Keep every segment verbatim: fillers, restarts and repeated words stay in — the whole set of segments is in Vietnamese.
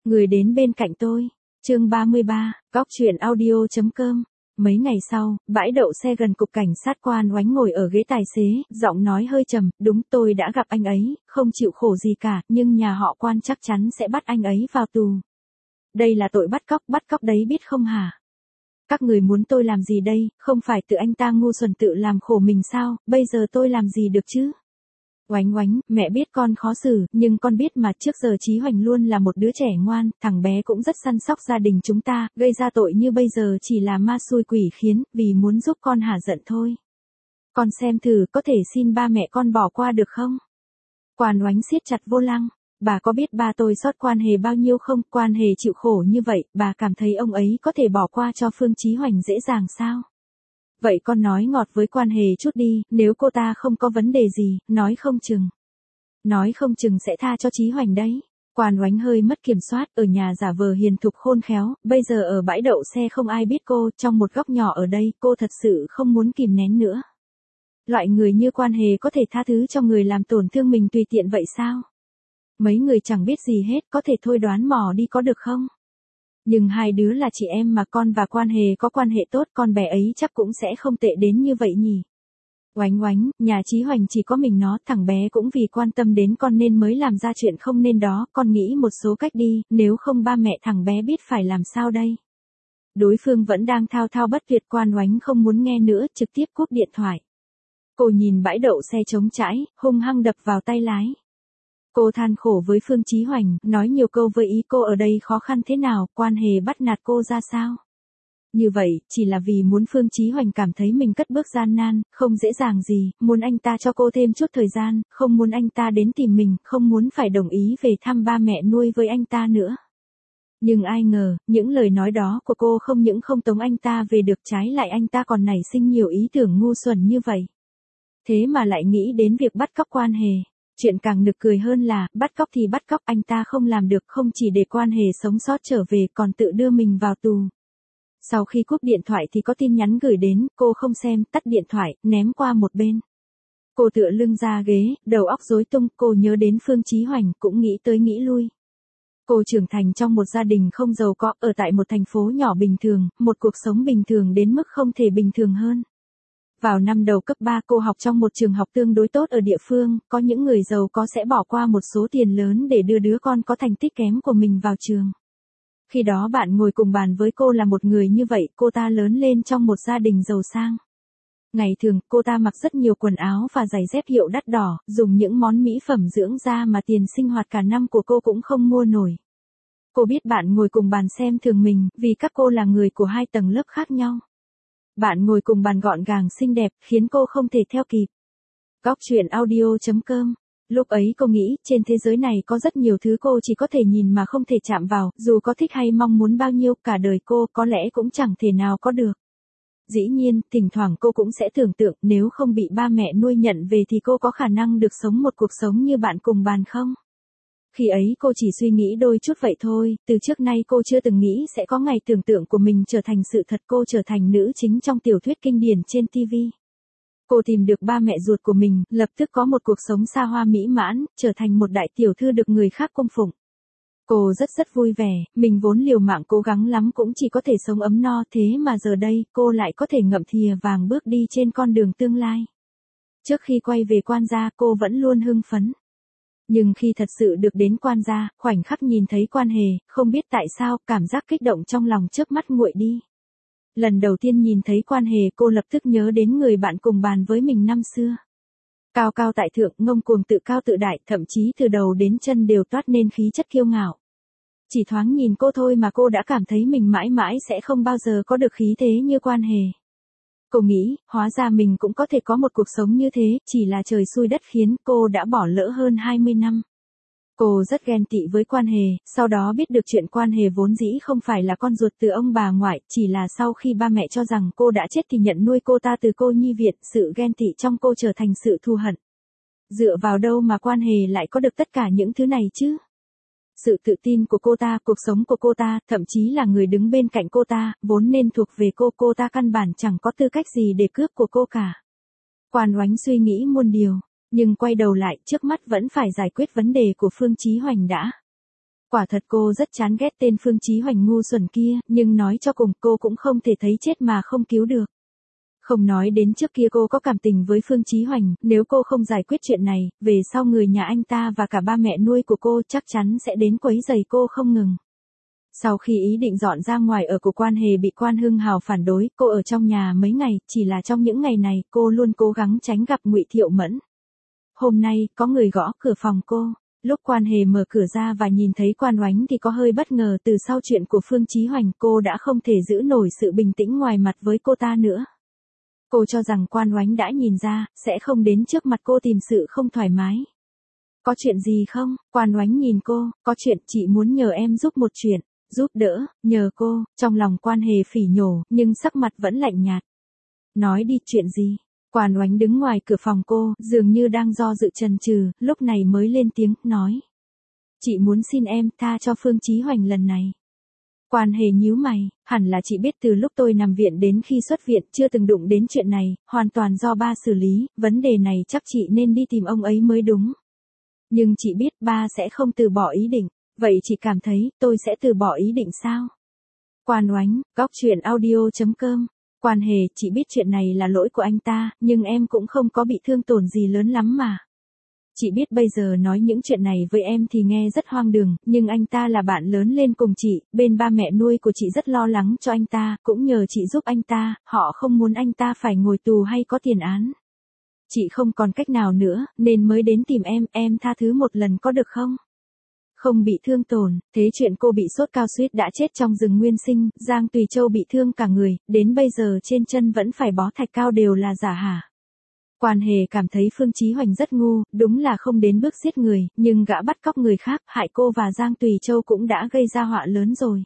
Người đến bên cạnh tôi. Chương ba mươi ba, góc truyện audio.com. Mấy ngày sau, bãi đậu xe gần cục cảnh sát Quan Oánh ngồi ở ghế tài xế, giọng nói hơi trầm, đúng tôi đã gặp anh ấy, không chịu khổ gì cả, nhưng nhà họ Quan chắc chắn sẽ bắt anh ấy vào tù. Đây là tội bắt cóc, bắt cóc đấy biết không hả? Các người muốn tôi làm gì đây, không phải tự anh ta ngu xuẩn tự làm khổ mình sao, bây giờ tôi làm gì được chứ? Oánh Oánh, mẹ biết con khó xử, nhưng con biết mà trước giờ Chí Hoành luôn là một đứa trẻ ngoan, thằng bé cũng rất săn sóc gia đình chúng ta, gây ra tội như bây giờ chỉ là ma xui quỷ khiến, vì muốn giúp con hả giận thôi. Con xem thử có thể xin ba mẹ con bỏ qua được không? Quan Oánh siết chặt vô lăng, bà có biết ba tôi xót Quan Hề bao nhiêu không? Quan Hề chịu khổ như vậy, bà cảm thấy ông ấy có thể bỏ qua cho Phương Chí Hoành dễ dàng sao? Vậy con nói ngọt với Quan Hề chút đi, nếu cô ta không có vấn đề gì, nói không chừng. Nói không chừng sẽ tha cho Chí Hoành đấy. Quan Oánh hơi mất kiểm soát, ở nhà giả vờ hiền thục khôn khéo, bây giờ ở bãi đậu xe không ai biết cô, trong một góc nhỏ ở đây, cô thật sự không muốn kìm nén nữa. Loại người như Quan Hề có thể tha thứ cho người làm tổn thương mình tùy tiện vậy sao? Mấy người chẳng biết gì hết, có thể thôi đoán mò đi có được không? Nhưng hai đứa là chị em mà, con và Quan Hề có quan hệ tốt, con bé ấy chắc cũng sẽ không tệ đến như vậy nhỉ. Oánh Oánh, nhà Chí Hoành chỉ có mình nó, thằng bé cũng vì quan tâm đến con nên mới làm ra chuyện không nên đó, con nghĩ một số cách đi, nếu không ba mẹ thằng bé biết phải làm sao đây. Đối phương vẫn đang thao thao bất tuyệt. Quan Oánh không muốn nghe nữa, trực tiếp cúp điện thoại. Cô nhìn bãi đậu xe trống trãi, hung hăng đập vào tay lái. Cô than khổ với Phương Chí Hoành, nói nhiều câu với ý cô ở đây khó khăn thế nào, Quan Hề bắt nạt cô ra sao. Như vậy, chỉ là vì muốn Phương Chí Hoành cảm thấy mình cất bước gian nan, không dễ dàng gì, muốn anh ta cho cô thêm chút thời gian, không muốn anh ta đến tìm mình, không muốn phải đồng ý về thăm ba mẹ nuôi với anh ta nữa. Nhưng ai ngờ, những lời nói đó của cô không những không tống anh ta về được, trái lại anh ta còn nảy sinh nhiều ý tưởng ngu xuẩn như vậy. Thế mà lại nghĩ đến việc bắt cóc Quan Hề. Chuyện càng nực cười hơn là, bắt cóc thì bắt cóc, anh ta không làm được, không chỉ để Quan Hề sống sót trở về còn tự đưa mình vào tù. Sau khi cúp điện thoại thì có tin nhắn gửi đến, cô không xem, tắt điện thoại, ném qua một bên. Cô tựa lưng ra ghế, đầu óc rối tung, cô nhớ đến Phương Chí Hoành, cũng nghĩ tới nghĩ lui. Cô trưởng thành trong một gia đình không giàu có, ở tại một thành phố nhỏ bình thường, một cuộc sống bình thường đến mức không thể bình thường hơn. Vào năm đầu cấp ba cô học trong một trường học tương đối tốt ở địa phương, có những người giàu có sẽ bỏ qua một số tiền lớn để đưa đứa con có thành tích kém của mình vào trường. Khi đó bạn ngồi cùng bàn với cô là một người như vậy, cô ta lớn lên trong một gia đình giàu sang. Ngày thường, cô ta mặc rất nhiều quần áo và giày dép hiệu đắt đỏ, dùng những món mỹ phẩm dưỡng da mà tiền sinh hoạt cả năm của cô cũng không mua nổi. Cô biết bạn ngồi cùng bàn xem thường mình, vì các cô là người của hai tầng lớp khác nhau. Bạn ngồi cùng bàn gọn gàng xinh đẹp, khiến cô không thể theo kịp. Góc truyện audio.com. Lúc ấy cô nghĩ, trên thế giới này có rất nhiều thứ cô chỉ có thể nhìn mà không thể chạm vào, dù có thích hay mong muốn bao nhiêu, cả đời cô có lẽ cũng chẳng thể nào có được. Dĩ nhiên, thỉnh thoảng cô cũng sẽ tưởng tượng, nếu không bị ba mẹ nuôi nhận về thì cô có khả năng được sống một cuộc sống như bạn cùng bàn không? Khi ấy cô chỉ suy nghĩ đôi chút vậy thôi, từ trước nay cô chưa từng nghĩ sẽ có ngày tưởng tượng của mình trở thành sự thật, cô trở thành nữ chính trong tiểu thuyết kinh điển trên ti vi. Cô tìm được ba mẹ ruột của mình, lập tức có một cuộc sống xa hoa mỹ mãn, trở thành một đại tiểu thư được người khác cung phụng. Cô rất rất vui vẻ, mình vốn liều mạng cố gắng lắm cũng chỉ có thể sống ấm no, thế mà giờ đây, cô lại có thể ngậm thìa vàng bước đi trên con đường tương lai. Trước khi quay về Quan gia, cô vẫn luôn hưng phấn. Nhưng khi thật sự được đến Quan gia, khoảnh khắc nhìn thấy Quan Hề, không biết tại sao, cảm giác kích động trong lòng chớp mắt nguội đi. Lần đầu tiên nhìn thấy Quan Hề, cô lập tức nhớ đến người bạn cùng bàn với mình năm xưa. Cao cao tại thượng, ngông cuồng tự cao tự đại, thậm chí từ đầu đến chân đều toát nên khí chất kiêu ngạo. Chỉ thoáng nhìn cô thôi mà cô đã cảm thấy mình mãi mãi sẽ không bao giờ có được khí thế như Quan Hề. Cô nghĩ, hóa ra mình cũng có thể có một cuộc sống như thế, chỉ là trời xui đất khiến, cô đã bỏ lỡ hơn hai mươi năm. Cô rất ghen tị với Quan Hề, sau đó biết được chuyện Quan Hề vốn dĩ không phải là con ruột từ ông bà ngoại, chỉ là sau khi ba mẹ cho rằng cô đã chết thì nhận nuôi cô ta từ cô nhi viện, sự ghen tị trong cô trở thành sự thù hận. Dựa vào đâu mà Quan Hề lại có được tất cả những thứ này chứ? Sự tự tin của cô ta, cuộc sống của cô ta, thậm chí là người đứng bên cạnh cô ta, vốn nên thuộc về cô, cô ta căn bản chẳng có tư cách gì để cướp của cô cả. Quan Oánh suy nghĩ muôn điều, nhưng quay đầu lại, trước mắt vẫn phải giải quyết vấn đề của Phương Chí Hoành đã. Quả thật cô rất chán ghét tên Phương Chí Hoành ngu xuẩn kia, nhưng nói cho cùng cô cũng không thể thấy chết mà không cứu được. Không nói đến trước kia cô có cảm tình với Phương Chí Hoành, nếu cô không giải quyết chuyện này, về sau người nhà anh ta và cả ba mẹ nuôi của cô chắc chắn sẽ đến quấy rầy cô không ngừng. Sau khi ý định dọn ra ngoài ở của Quan Hề bị Quan Hưng Hào phản đối, cô ở trong nhà mấy ngày, chỉ là trong những ngày này cô luôn cố gắng tránh gặp Ngụy Thiệu Mẫn. Hôm nay, có người gõ cửa phòng cô. Lúc Quan Hề mở cửa ra và nhìn thấy Quan Oánh thì có hơi bất ngờ, từ sau chuyện của Phương Chí Hoành cô đã không thể giữ nổi sự bình tĩnh ngoài mặt với cô ta nữa. Cô cho rằng Quan Oánh đã nhìn ra, sẽ không đến trước mặt cô tìm sự không thoải mái. Có chuyện gì không? Quan Oánh nhìn cô, có chuyện, chị muốn nhờ em giúp một chuyện. Giúp đỡ, nhờ cô, trong lòng Quan Hề phỉ nhổ, nhưng sắc mặt vẫn lạnh nhạt. Nói đi, chuyện gì? Quan Oánh đứng ngoài cửa phòng cô, dường như đang do dự chần chừ, lúc này mới lên tiếng, nói. Chị muốn xin em tha cho Phương Chí Hoành lần này. Quan Hề nhíu mày, hẳn là chị biết từ lúc tôi nằm viện đến khi xuất viện chưa từng đụng đến chuyện này, hoàn toàn do ba xử lý, vấn đề này chắc chị nên đi tìm ông ấy mới đúng. Nhưng chị biết ba sẽ không từ bỏ ý định, vậy chị cảm thấy tôi sẽ từ bỏ ý định sao? Quan Oánh, góc truyện audio chấm com. Quan Hề, chị biết chuyện này là lỗi của anh ta, nhưng em cũng không có bị thương tổn gì lớn lắm mà. Chị biết bây giờ nói những chuyện này với em thì nghe rất hoang đường, nhưng anh ta là bạn lớn lên cùng chị, bên ba mẹ nuôi của chị rất lo lắng cho anh ta, cũng nhờ chị giúp anh ta, họ không muốn anh ta phải ngồi tù hay có tiền án. Chị không còn cách nào nữa, nên mới đến tìm em, em tha thứ một lần có được không? Không bị thương tổn, thế chuyện cô bị sốt cao suýt đã chết trong rừng nguyên sinh, Giang Tùy Châu bị thương cả người, đến bây giờ trên chân vẫn phải bó thạch cao đều là giả hả? Quan Hề cảm thấy Phương Chí Hoành rất ngu, đúng là không đến bước giết người, nhưng gã bắt cóc người khác, hại cô và Giang Tùy Châu cũng đã gây ra họa lớn rồi.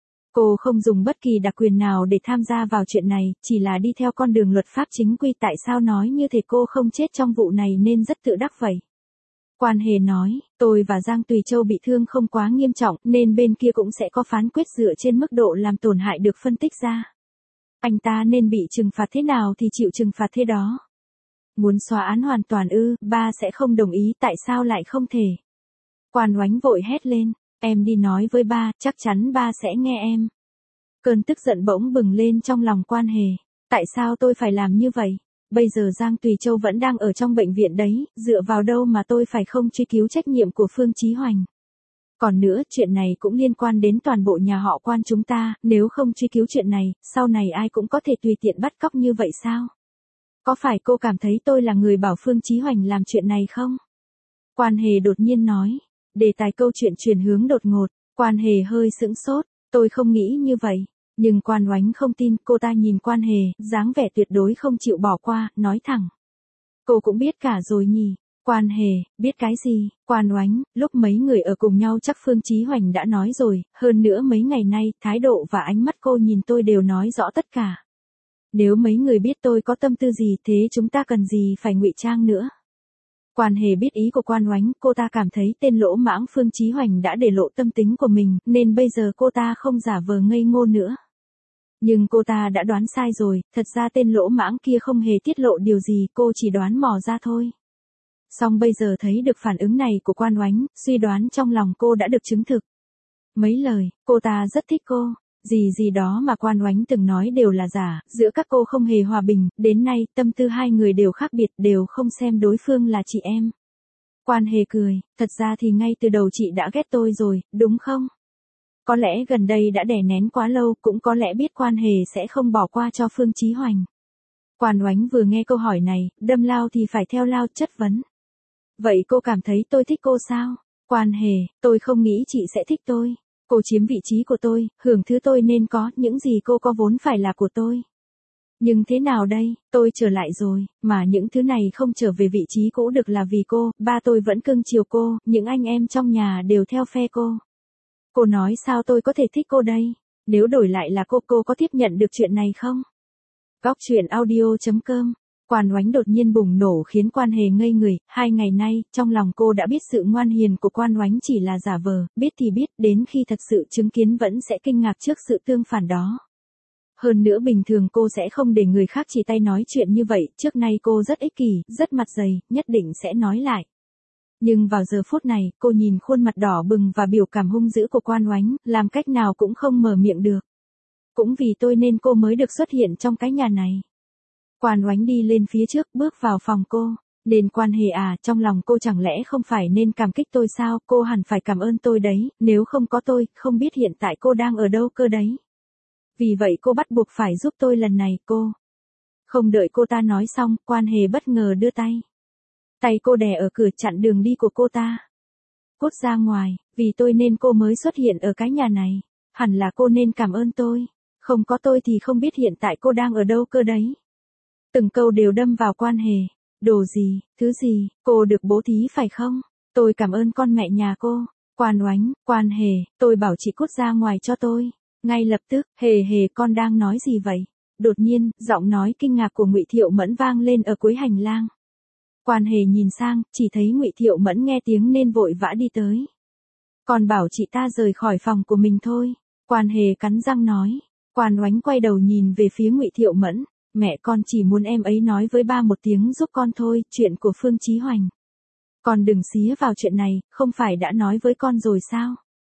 Cô không dùng bất kỳ đặc quyền nào để tham gia vào chuyện này, chỉ là đi theo con đường luật pháp chính quy, tại sao nói như thế, cô không chết trong vụ này nên rất tự đắc vậy. Quan Hề nói, tôi và Giang Tùy Châu bị thương không quá nghiêm trọng, nên bên kia cũng sẽ có phán quyết dựa trên mức độ làm tổn hại được phân tích ra. Anh ta nên bị trừng phạt thế nào thì chịu trừng phạt thế đó. Muốn xóa án hoàn toàn ư, ba sẽ không đồng ý, tại sao lại không thể? Quan Oánh vội hét lên, em đi nói với ba, chắc chắn ba sẽ nghe em. Cơn tức giận bỗng bừng lên trong lòng Quan Hề, tại sao tôi phải làm như vậy? Bây giờ Giang Tùy Châu vẫn đang ở trong bệnh viện đấy, dựa vào đâu mà tôi phải không truy cứu trách nhiệm của Phương Chí Hoành? Còn nữa, chuyện này cũng liên quan đến toàn bộ nhà họ Quan chúng ta, nếu không truy cứu chuyện này, sau này ai cũng có thể tùy tiện bắt cóc như vậy sao? Có phải cô cảm thấy tôi là người bảo Phương Chí Hoành làm chuyện này không? Quan Hề đột nhiên nói, đề tài câu chuyện chuyển hướng đột ngột, Quan Hề hơi sững sốt, tôi không nghĩ như vậy. Nhưng Quan Oánh không tin, cô ta nhìn Quan Hề, dáng vẻ tuyệt đối không chịu bỏ qua, nói thẳng. Cô cũng biết cả rồi nhỉ? Quan Hề, biết cái gì? Quan Oánh, lúc mấy người ở cùng nhau chắc Phương Chí Hoành đã nói rồi, hơn nữa mấy ngày nay, thái độ và ánh mắt cô nhìn tôi đều nói rõ tất cả. Nếu mấy người biết tôi có tâm tư gì thế chúng ta cần gì phải ngụy trang nữa. Quan Hề biết ý của Quan Oánh, cô ta cảm thấy tên lỗ mãng Phương Chí Hoành đã để lộ tâm tính của mình, nên bây giờ cô ta không giả vờ ngây ngô nữa. Nhưng cô ta đã đoán sai rồi, thật ra tên lỗ mãng kia không hề tiết lộ điều gì, cô chỉ đoán mò ra thôi. Song bây giờ thấy được phản ứng này của Quan Oánh, suy đoán trong lòng cô đã được chứng thực. Mấy lời, cô ta rất thích cô. Gì gì đó mà Quan Oánh từng nói đều là giả, giữa các cô không hề hòa bình, đến nay, tâm tư hai người đều khác biệt, đều không xem đối phương là chị em. Quan Hề cười, thật ra thì ngay từ đầu chị đã ghét tôi rồi, đúng không? Có lẽ gần đây đã đè nén quá lâu, cũng có lẽ biết Quan Hề sẽ không bỏ qua cho Phương Chí Hoành. Quan Oánh vừa nghe câu hỏi này, đâm lao thì phải theo lao, chất vấn. Vậy cô cảm thấy tôi thích cô sao? Quan Hề, tôi không nghĩ chị sẽ thích tôi. Cô chiếm vị trí của tôi, hưởng thứ tôi nên có, những gì cô có vốn phải là của tôi. Nhưng thế nào đây, tôi trở lại rồi, mà những thứ này không trở về vị trí cũ được là vì cô, ba tôi vẫn cưng chiều cô, những anh em trong nhà đều theo phe cô. Cô nói sao tôi có thể thích cô đây? Nếu đổi lại là cô, cô có tiếp nhận được chuyện này không? Góc truyện audio chấm com. Quan Oánh đột nhiên bùng nổ khiến Quan Hề ngây người, hai ngày nay, trong lòng cô đã biết sự ngoan hiền của Quan Oánh chỉ là giả vờ, biết thì biết, đến khi thật sự chứng kiến vẫn sẽ kinh ngạc trước sự tương phản đó. Hơn nữa bình thường cô sẽ không để người khác chỉ tay nói chuyện như vậy, trước nay cô rất ích kỷ, rất mặt dày, nhất định sẽ nói lại. Nhưng vào giờ phút này, cô nhìn khuôn mặt đỏ bừng và biểu cảm hung dữ của Quan Oánh, làm cách nào cũng không mở miệng được. Cũng vì tôi nên cô mới được xuất hiện trong cái nhà này. Quan Oánh đi lên phía trước bước vào phòng cô. Nên Quan Hề à, trong lòng cô chẳng lẽ không phải nên cảm kích tôi sao, cô hẳn phải cảm ơn tôi đấy, nếu không có tôi, không biết hiện tại cô đang ở đâu cơ đấy. Vì vậy cô bắt buộc phải giúp tôi lần này, cô. Không đợi cô ta nói xong, Quan Hề bất ngờ đưa tay. Tay cô đè ở cửa chặn đường đi của cô ta. Cút ra ngoài, vì tôi nên cô mới xuất hiện ở cái nhà này. Hẳn là cô nên cảm ơn tôi. Không có tôi thì không biết hiện tại cô đang ở đâu cơ đấy. Từng câu đều đâm vào Quan Hề. Đồ gì, thứ gì, cô được bố thí phải không? Tôi cảm ơn con mẹ nhà cô. Quan Oánh, Quan Hề, tôi bảo chị cút ra ngoài cho tôi. Ngay lập tức, Hề Hề con đang nói gì vậy? Đột nhiên, giọng nói kinh ngạc của Ngụy Thiệu Mẫn vang lên ở cuối hành lang. Quan Hề nhìn sang, chỉ thấy Ngụy Thiệu Mẫn nghe tiếng nên vội vã đi tới. Còn bảo chị ta rời khỏi phòng của mình thôi. Quan Hề cắn răng nói. Quan Oánh quay đầu nhìn về phía Ngụy Thiệu Mẫn. Mẹ con chỉ muốn em ấy nói với ba một tiếng giúp con thôi, chuyện của Phương Chí Hoành. Con đừng xía vào chuyện này, không phải đã nói với con rồi sao?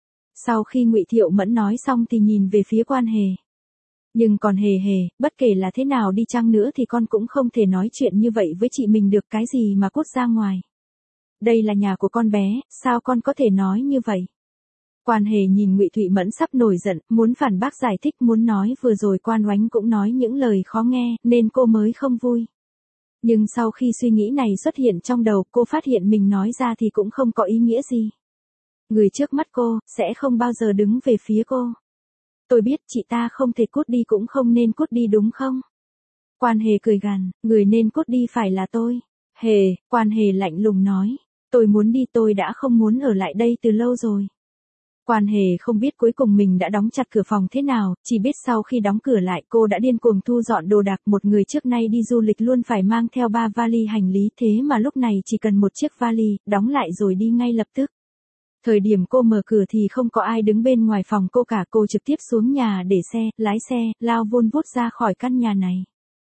Sau khi Ngụy Thiệu Mẫn nói xong thì nhìn về phía Quan Hề. Nhưng còn Hề Hề, bất kể là thế nào đi chăng nữa thì con cũng không thể nói chuyện như vậy với chị mình được, cái gì mà cút ra ngoài. Đây là nhà của con bé, sao con có thể nói như vậy? Quan Hề nhìn Ngụy Thụy Mẫn sắp nổi giận, muốn phản bác giải thích, muốn nói vừa rồi Quan Oánh cũng nói những lời khó nghe, nên cô mới không vui. Nhưng sau khi suy nghĩ này xuất hiện trong đầu, cô phát hiện mình nói ra thì cũng không có ý nghĩa gì. Người trước mắt cô, sẽ không bao giờ đứng về phía cô. Tôi biết chị ta không thể cút đi cũng không nên cút đi đúng không? Quan Hề cười gằn, người nên cút đi phải là tôi. Hề, Quan Hề lạnh lùng nói, tôi muốn đi, tôi đã không muốn ở lại đây từ lâu rồi. Quan Hề không biết cuối cùng mình đã đóng chặt cửa phòng thế nào, chỉ biết sau khi đóng cửa lại cô đã điên cuồng thu dọn đồ đạc, một người trước nay đi du lịch luôn phải mang theo ba vali hành lý, thế mà lúc này chỉ cần một chiếc vali, đóng lại rồi đi ngay lập tức. Thời điểm cô mở cửa thì không có ai đứng bên ngoài phòng cô cả, cô trực tiếp xuống nhà để xe, lái xe, lao vun vút ra khỏi căn nhà này.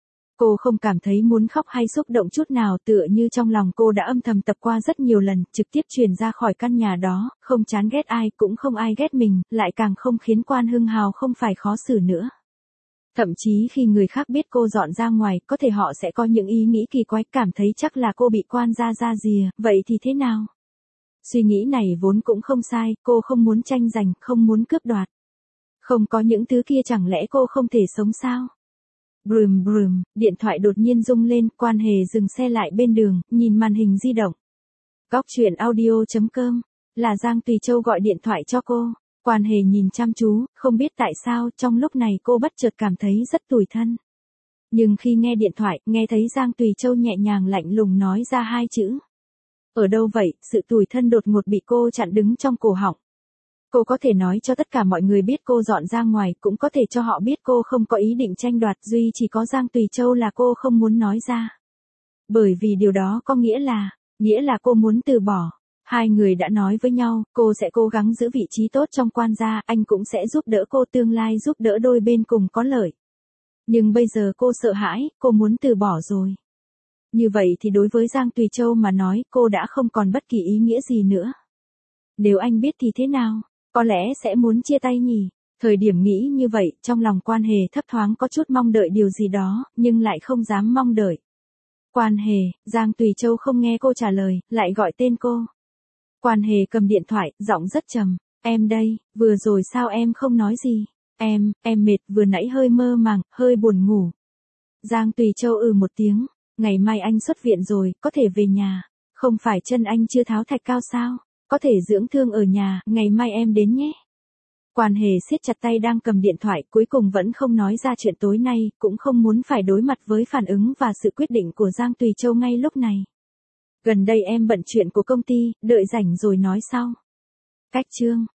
Cô không cảm thấy muốn khóc hay xúc động chút nào, tựa như trong lòng cô đã âm thầm tập qua rất nhiều lần, trực tiếp truyền ra khỏi căn nhà đó, không chán ghét ai, cũng không ai ghét mình, lại càng không khiến Quan Hưng Hào không phải khó xử nữa. Thậm chí khi người khác biết cô dọn ra ngoài, có thể họ sẽ có những ý nghĩ kỳ quái, cảm thấy chắc là cô bị Quan gia ra rìa, vậy thì thế nào? Suy nghĩ này vốn cũng không sai, cô không muốn tranh giành, không muốn cướp đoạt. Không có những thứ kia chẳng lẽ cô không thể sống sao? Brum brum, điện thoại đột nhiên rung lên, Quan Hề dừng xe lại bên đường, nhìn màn hình di động. Góc truyện audio chấm com, là Giang Tùy Châu gọi điện thoại cho cô. Quan Hề nhìn chăm chú, không biết tại sao, trong lúc này cô bất chợt cảm thấy rất tủi thân. Nhưng khi nghe điện thoại, nghe thấy Giang Tùy Châu nhẹ nhàng lạnh lùng nói ra hai chữ. Ở đâu vậy, sự tủi thân đột ngột bị cô chặn đứng trong cổ họng. Cô có thể nói cho tất cả mọi người biết cô dọn ra ngoài, cũng có thể cho họ biết cô không có ý định tranh đoạt, duy chỉ có Giang Tùy Châu là cô không muốn nói ra. Bởi vì điều đó có nghĩa là, nghĩa là cô muốn từ bỏ. Hai người đã nói với nhau, cô sẽ cố gắng giữ vị trí tốt trong Quan gia, anh cũng sẽ giúp đỡ cô, tương lai giúp đỡ đôi bên cùng có lợi. Nhưng bây giờ cô sợ hãi, cô muốn từ bỏ rồi. Như vậy thì đối với Giang Tùy Châu mà nói, cô đã không còn bất kỳ ý nghĩa gì nữa. Nếu anh biết thì thế nào? Có lẽ sẽ muốn chia tay nhỉ? Thời điểm nghĩ như vậy, trong lòng Quan Hề thấp thoáng có chút mong đợi điều gì đó, nhưng lại không dám mong đợi. Quan Hề, Giang Tùy Châu không nghe cô trả lời, lại gọi tên cô. Quan Hề cầm điện thoại, giọng rất trầm. Em đây, vừa rồi sao em không nói gì? Em, em mệt, vừa nãy hơi mơ màng, hơi buồn ngủ. Giang Tùy Châu ừ một tiếng. Ngày mai anh xuất viện rồi, có thể về nhà. Không phải chân anh chưa tháo thạch cao sao? Có thể dưỡng thương ở nhà, ngày mai em đến nhé. Quan Hề siết chặt tay đang cầm điện thoại, cuối cùng vẫn không nói ra chuyện tối nay, cũng không muốn phải đối mặt với phản ứng và sự quyết định của Giang Tùy Châu ngay lúc này. Gần đây em bận chuyện của công ty, đợi rảnh rồi nói sau. Cách chương.